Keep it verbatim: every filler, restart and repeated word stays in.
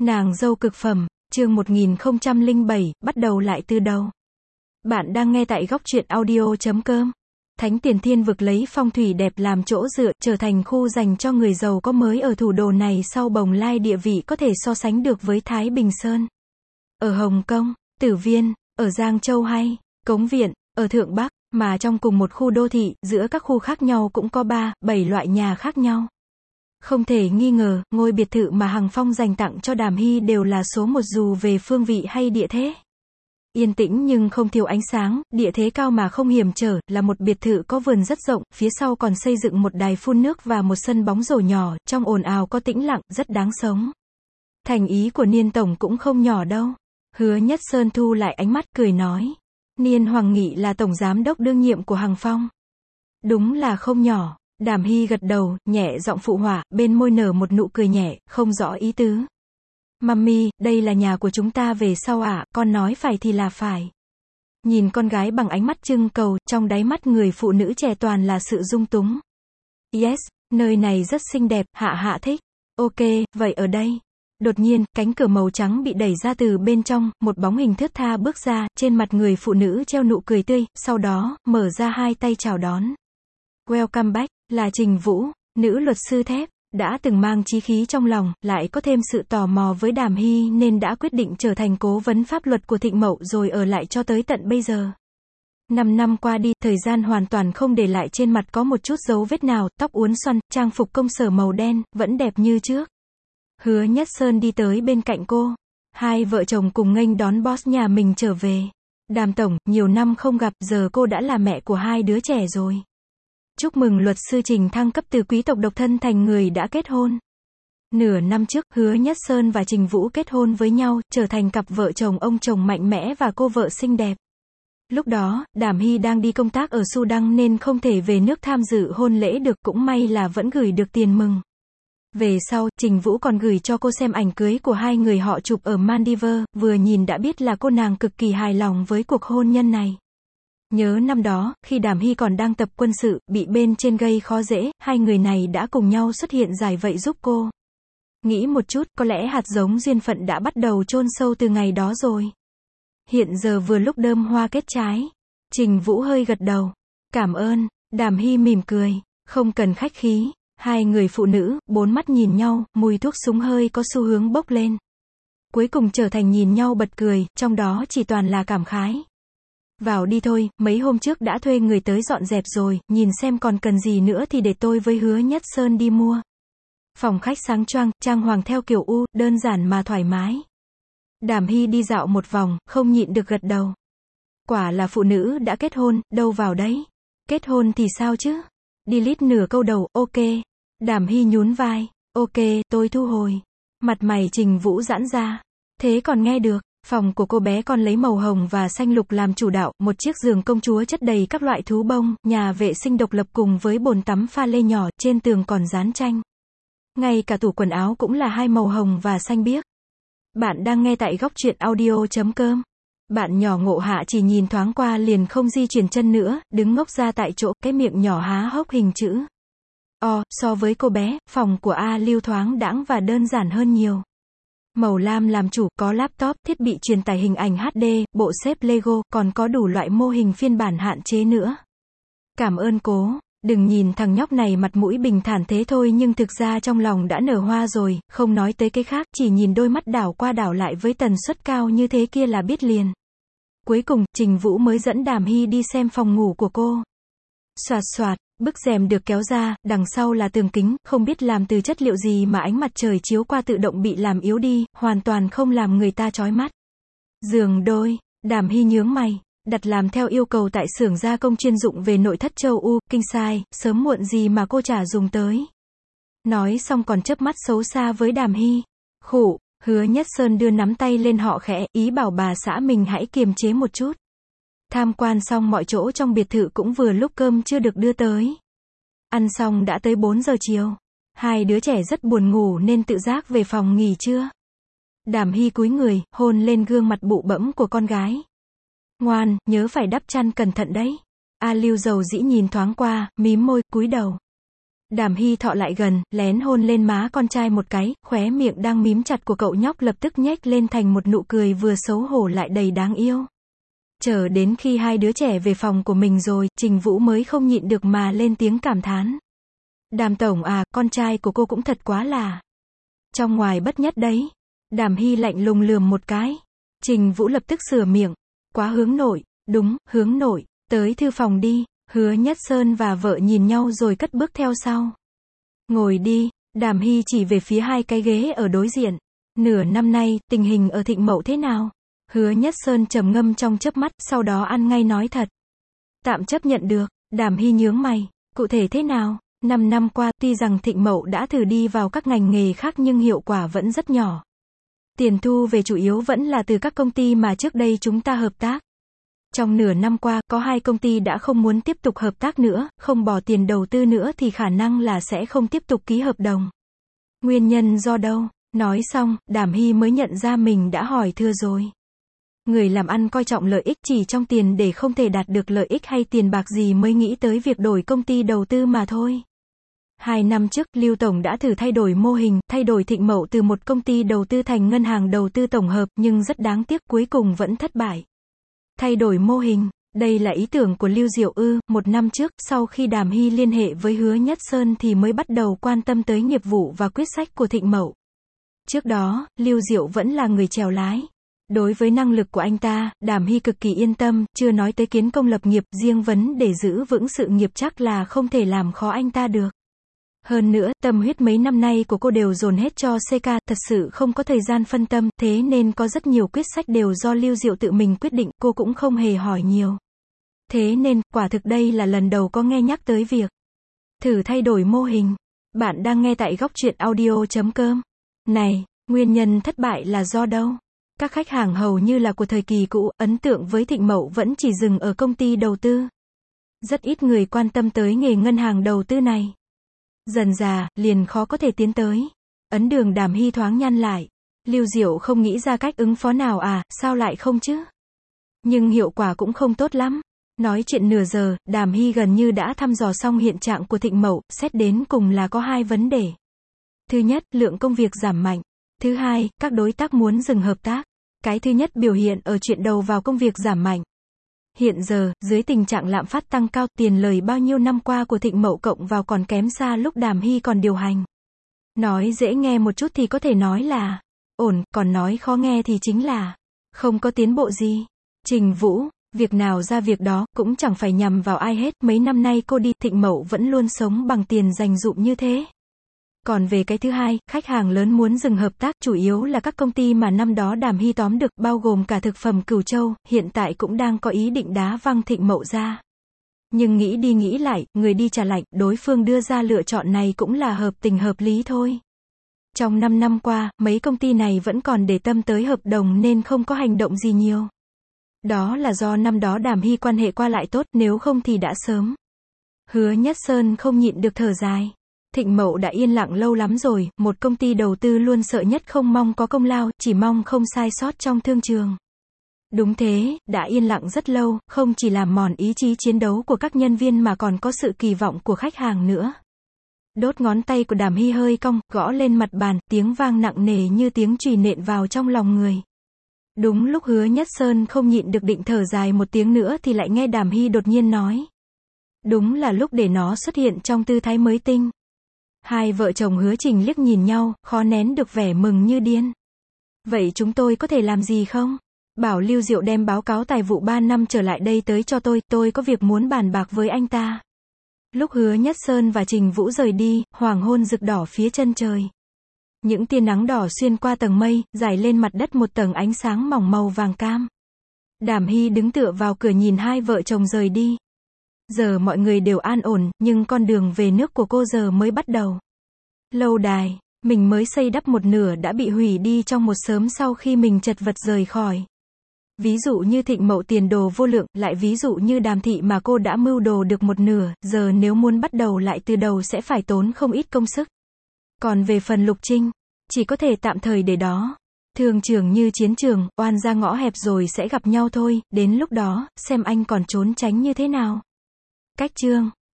Nàng dâu cực phẩm, chương một nghìn không trăm lẻ bảy, bắt đầu lại từ đầu. Bạn đang nghe tại góc truyện audio chấm com. Thánh Tiền Thiên Vực lấy phong thủy đẹp làm chỗ dựa, trở thành khu dành cho người giàu có mới ở thủ đô này sau bồng lai địa vị có thể so sánh được với Thái Bình Sơn. Ở Hồng Kông, Tử Viên, ở Giang Châu hay Cống Viện, ở Thượng Bắc, mà trong cùng một khu đô thị, giữa các khu khác nhau cũng có ba, bảy loại nhà khác nhau. Không thể nghi ngờ, ngôi biệt thự mà Hằng Phong dành tặng cho Đàm Hy đều là số một dù về phương vị hay địa thế. Yên tĩnh nhưng không thiếu ánh sáng, địa thế cao mà không hiểm trở, là một biệt thự có vườn rất rộng, phía sau còn xây dựng một đài phun nước và một sân bóng rổ nhỏ, trong ồn ào có tĩnh lặng, rất đáng sống. Thành ý của Niên Tổng cũng không nhỏ đâu. Hứa Nhất Sơn thu lại ánh mắt, cười nói. Niên Hoàng Nghị là tổng giám đốc đương nhiệm của Hằng Phong. Đúng là không nhỏ. Đàm Hy gật đầu, nhẹ giọng phụ họa, bên môi nở một nụ cười nhẹ, không rõ ý tứ. Mummy, đây là nhà của chúng ta về sau ạ, con nói phải thì là phải. Nhìn con gái bằng ánh mắt trưng cầu, trong đáy mắt người phụ nữ trẻ toàn là sự dung túng. Yes, nơi này rất xinh đẹp, hạ hạ thích. Ok, vậy ở đây. Đột nhiên, cánh cửa màu trắng bị đẩy ra từ bên trong, một bóng hình thướt tha bước ra, trên mặt người phụ nữ treo nụ cười tươi, sau đó, mở ra hai tay chào đón. Welcome back, là Trình Vũ, nữ luật sư thép, đã từng mang chí khí trong lòng, lại có thêm sự tò mò với Đàm Hy nên đã quyết định trở thành cố vấn pháp luật của Thịnh Mậu rồi ở lại cho tới tận bây giờ. Năm năm qua đi, thời gian hoàn toàn không để lại trên mặt có một chút dấu vết nào, tóc uốn xoăn, trang phục công sở màu đen, vẫn đẹp như trước. Hứa Nhất Sơn đi tới bên cạnh cô. Hai vợ chồng cùng nghênh đón boss nhà mình trở về. Đàm tổng, nhiều năm không gặp, giờ cô đã là mẹ của hai đứa trẻ rồi. Chúc mừng luật sư Trình thăng cấp từ quý tộc độc thân thành người đã kết hôn. Nửa năm trước, Hứa Nhất Sơn và Trình Vũ kết hôn với nhau, trở thành cặp vợ chồng ông chồng mạnh mẽ và cô vợ xinh đẹp. Lúc đó, Đàm Hy đang đi công tác ở Sudan nên không thể về nước tham dự hôn lễ được, cũng may là vẫn gửi được tiền mừng. Về sau, Trình Vũ còn gửi cho cô xem ảnh cưới của hai người họ chụp ở Maldives, vừa nhìn đã biết là cô nàng cực kỳ hài lòng với cuộc hôn nhân này. Nhớ năm đó, khi Đàm Hy còn đang tập quân sự, bị bên trên gây khó dễ, hai người này đã cùng nhau xuất hiện giải vây giúp cô. Nghĩ một chút, có lẽ hạt giống duyên phận đã bắt đầu chôn sâu từ ngày đó rồi. Hiện giờ vừa lúc đơm hoa kết trái. Trình Vũ hơi gật đầu. Cảm ơn. Đàm Hy mỉm cười. Không cần khách khí. Hai người phụ nữ, bốn mắt nhìn nhau, mùi thuốc súng hơi có xu hướng bốc lên. Cuối cùng trở thành nhìn nhau bật cười, trong đó chỉ toàn là cảm khái. Vào đi thôi, mấy hôm trước đã thuê người tới dọn dẹp rồi, nhìn xem còn cần gì nữa thì để tôi với Hứa Nhất Sơn đi mua. Phòng khách sáng choang, trang hoàng theo kiểu U, đơn giản mà thoải mái. Đàm Hy đi dạo một vòng, không nhịn được gật đầu. Quả là phụ nữ đã kết hôn, đâu vào đấy. Kết hôn thì sao chứ? Delete nửa câu đầu, ok. Đàm Hy nhún vai, ok, tôi thu hồi. Mặt mày Trình Vũ giãn ra. Thế còn nghe được. Phòng của cô bé còn lấy màu hồng và xanh lục làm chủ đạo, một chiếc giường công chúa chất đầy các loại thú bông, nhà vệ sinh độc lập cùng với bồn tắm pha lê nhỏ, trên tường còn dán tranh. Ngay cả tủ quần áo cũng là hai màu hồng và xanh biếc. Bạn đang nghe tại góc truyện audio chấm com. Bạn nhỏ Ngộ Hạ chỉ nhìn thoáng qua liền không di chuyển chân nữa, đứng ngốc ra tại chỗ, cái miệng nhỏ há hốc hình chữ O, so với cô bé, phòng của A Lưu thoáng đãng và đơn giản hơn nhiều. Màu lam làm chủ, có laptop, thiết bị truyền tải hình ảnh hát đê, bộ xếp Lego, còn có đủ loại mô hình phiên bản hạn chế nữa. Cảm ơn cố, đừng nhìn thằng nhóc này mặt mũi bình thản thế thôi nhưng thực ra trong lòng đã nở hoa rồi, không nói tới cái khác, chỉ nhìn đôi mắt đảo qua đảo lại với tần suất cao như thế kia là biết liền. Cuối cùng, Trình Vũ mới dẫn Đàm Hy đi xem phòng ngủ của cô. Xoạt xoạt, bức rèm được kéo ra, đằng sau là tường kính, không biết làm từ chất liệu gì mà ánh mặt trời chiếu qua tự động bị làm yếu đi, hoàn toàn không làm người ta chói mắt. Giường đôi, Đàm Hy nhướng mày, đặt làm theo yêu cầu tại xưởng gia công chuyên dụng về nội thất châu U, king size, sớm muộn gì mà cô chả dùng tới. Nói xong còn chớp mắt xấu xa với Đàm Hy. Khụ, Hứa Nhất Sơn đưa nắm tay lên họ khẽ, ý bảo bà xã mình hãy kiềm chế một chút. Tham quan xong mọi chỗ trong biệt thự cũng vừa lúc cơm chưa được đưa tới. Ăn xong đã tới bốn giờ chiều. Hai đứa trẻ rất buồn ngủ nên tự giác về phòng nghỉ trưa. Đàm Hy cúi người, hôn lên gương mặt bụ bẫm của con gái. Ngoan, nhớ phải đắp chăn cẩn thận đấy. A Lưu dầu dĩ nhìn thoáng qua, mím môi, cúi đầu. Đàm Hy thọ lại gần, lén hôn lên má con trai một cái, khóe miệng đang mím chặt của cậu nhóc lập tức nhếch lên thành một nụ cười vừa xấu hổ lại đầy đáng yêu. Chờ đến khi hai đứa trẻ về phòng của mình rồi, Trình Vũ mới không nhịn được mà lên tiếng cảm thán. Đàm tổng à, con trai của cô cũng thật quá là trong ngoài bất nhất đấy. Đàm Hy lạnh lùng lườm một cái. Trình Vũ lập tức sửa miệng. Quá hướng nội. Đúng, hướng nội. Tới thư phòng đi. Hứa Nhất Sơn và vợ nhìn nhau rồi cất bước theo sau. Ngồi đi. Đàm Hy chỉ về phía hai cái ghế ở đối diện. Nửa năm nay, tình hình ở Thịnh Mậu thế nào? Hứa Nhất Sơn trầm ngâm trong chớp mắt, sau đó ăn ngay nói thật. Tạm chấp nhận được. Đàm Hy nhướng mày. Cụ thể thế nào? Năm năm qua, tuy rằng Thịnh Mậu đã thử đi vào các ngành nghề khác nhưng hiệu quả vẫn rất nhỏ. Tiền thu về chủ yếu vẫn là từ các công ty mà trước đây chúng ta hợp tác. Trong nửa năm qua, có hai công ty đã không muốn tiếp tục hợp tác nữa, không bỏ tiền đầu tư nữa thì khả năng là sẽ không tiếp tục ký hợp đồng. Nguyên nhân do đâu? Nói xong, Đàm Hy mới nhận ra mình đã hỏi thừa rồi. Người làm ăn coi trọng lợi ích chỉ trong tiền để không thể đạt được lợi ích hay tiền bạc gì mới nghĩ tới việc đổi công ty đầu tư mà thôi. Hai năm trước, Lưu Tổng đã thử thay đổi mô hình, thay đổi Thịnh Mậu từ một công ty đầu tư thành ngân hàng đầu tư tổng hợp, nhưng rất đáng tiếc cuối cùng vẫn thất bại. Thay đổi mô hình, đây là ý tưởng của Lưu Diệu ư? Một năm trước, sau khi Đàm Hy liên hệ với Hứa Nhất Sơn thì mới bắt đầu quan tâm tới nghiệp vụ và quyết sách của Thịnh Mậu. Trước đó, Lưu Diệu vẫn là người chèo lái. Đối với năng lực của anh ta, Đàm Hy cực kỳ yên tâm, chưa nói tới kiến công lập nghiệp, riêng vấn để giữ vững sự nghiệp chắc là không thể làm khó anh ta được. Hơn nữa, tâm huyết mấy năm nay của cô đều dồn hết cho xê ca, thật sự không có thời gian phân tâm, thế nên có rất nhiều quyết sách đều do Lưu Diệu tự mình quyết định, cô cũng không hề hỏi nhiều. Thế nên, quả thực đây là lần đầu có nghe nhắc tới việc thử thay đổi mô hình. Bạn đang nghe tại góc truyện audio chấm com. Này, nguyên nhân thất bại là do đâu? Các khách hàng hầu như là của thời kỳ cũ, ấn tượng với Thịnh Mậu vẫn chỉ dừng ở công ty đầu tư. Rất ít người quan tâm tới nghề ngân hàng đầu tư này. Dần dà, liền khó có thể tiến tới. Ấn đường Đàm Hy thoáng nhăn lại. Lưu Diệu không nghĩ ra cách ứng phó nào à, sao lại không chứ? Nhưng hiệu quả cũng không tốt lắm. Nói chuyện nửa giờ, Đàm Hy gần như đã thăm dò xong hiện trạng của Thịnh Mậu, xét đến cùng là có hai vấn đề. Thứ nhất, lượng công việc giảm mạnh. Thứ hai, các đối tác muốn dừng hợp tác. Cái thứ nhất biểu hiện ở chuyện đầu vào công việc giảm mạnh. Hiện giờ, dưới tình trạng lạm phát tăng cao, tiền lời bao nhiêu năm qua của Thịnh Mậu cộng vào còn kém xa lúc Đàm Hy còn điều hành. Nói dễ nghe một chút thì có thể nói là ổn, còn nói khó nghe thì chính là không có tiến bộ gì. Trình Vũ, việc nào ra việc đó, cũng chẳng phải nhằm vào ai hết, mấy năm nay cô đi, Thịnh Mậu vẫn luôn sống bằng tiền dành dụm như thế. Còn về cái thứ hai, khách hàng lớn muốn dừng hợp tác, chủ yếu là các công ty mà năm đó Đàm Hy tóm được, bao gồm cả thực phẩm Cửu Châu, hiện tại cũng đang có ý định đá văng Thịnh Mậu ra. Nhưng nghĩ đi nghĩ lại, người đi trả lạnh, đối phương đưa ra lựa chọn này cũng là hợp tình hợp lý thôi. Trong năm năm qua, mấy công ty này vẫn còn để tâm tới hợp đồng nên không có hành động gì nhiều. Đó là do năm đó Đàm Hy quan hệ qua lại tốt, nếu không thì đã sớm. Hứa Nhất Sơn không nhịn được thở dài. Thịnh Mậu đã yên lặng lâu lắm rồi, một công ty đầu tư luôn sợ nhất không mong có công lao, chỉ mong không sai sót trong thương trường. Đúng thế, đã yên lặng rất lâu, không chỉ làm mòn ý chí chiến đấu của các nhân viên mà còn có sự kỳ vọng của khách hàng nữa. Đốt ngón tay của Đàm Hy hơi cong, gõ lên mặt bàn, tiếng vang nặng nề như tiếng chùy nện vào trong lòng người. Đúng lúc Hứa Nhất Sơn không nhịn được định thở dài một tiếng nữa thì lại nghe Đàm Hy đột nhiên nói. Đúng là lúc để nó xuất hiện trong tư thái mới tinh. Hai vợ chồng Hứa Trình liếc nhìn nhau, khó nén được vẻ mừng như điên. Vậy chúng tôi có thể làm gì không? Bảo Lưu Diệu đem báo cáo tài vụ ba năm trở lại đây tới cho tôi, tôi có việc muốn bàn bạc với anh ta. Lúc Hứa Nhất Sơn và Trình Vũ rời đi, hoàng hôn rực đỏ phía chân trời. Những tia nắng đỏ xuyên qua tầng mây, rải lên mặt đất một tầng ánh sáng mỏng màu vàng cam. Đàm Hy đứng tựa vào cửa nhìn hai vợ chồng rời đi. Giờ mọi người đều an ổn, nhưng con đường về nước của cô giờ mới bắt đầu. Lâu đài, mình mới xây đắp một nửa đã bị hủy đi trong một sớm sau khi mình chật vật rời khỏi. Ví dụ như Thịnh Mậu tiền đồ vô lượng, lại ví dụ như Đàm thị mà cô đã mưu đồ được một nửa, giờ nếu muốn bắt đầu lại từ đầu sẽ phải tốn không ít công sức. Còn về phần Lục Trinh, chỉ có thể tạm thời để đó. Thương trường như chiến trường, oan ra ngõ hẹp rồi sẽ gặp nhau thôi, đến lúc đó, xem anh còn trốn tránh như thế nào. Cách chương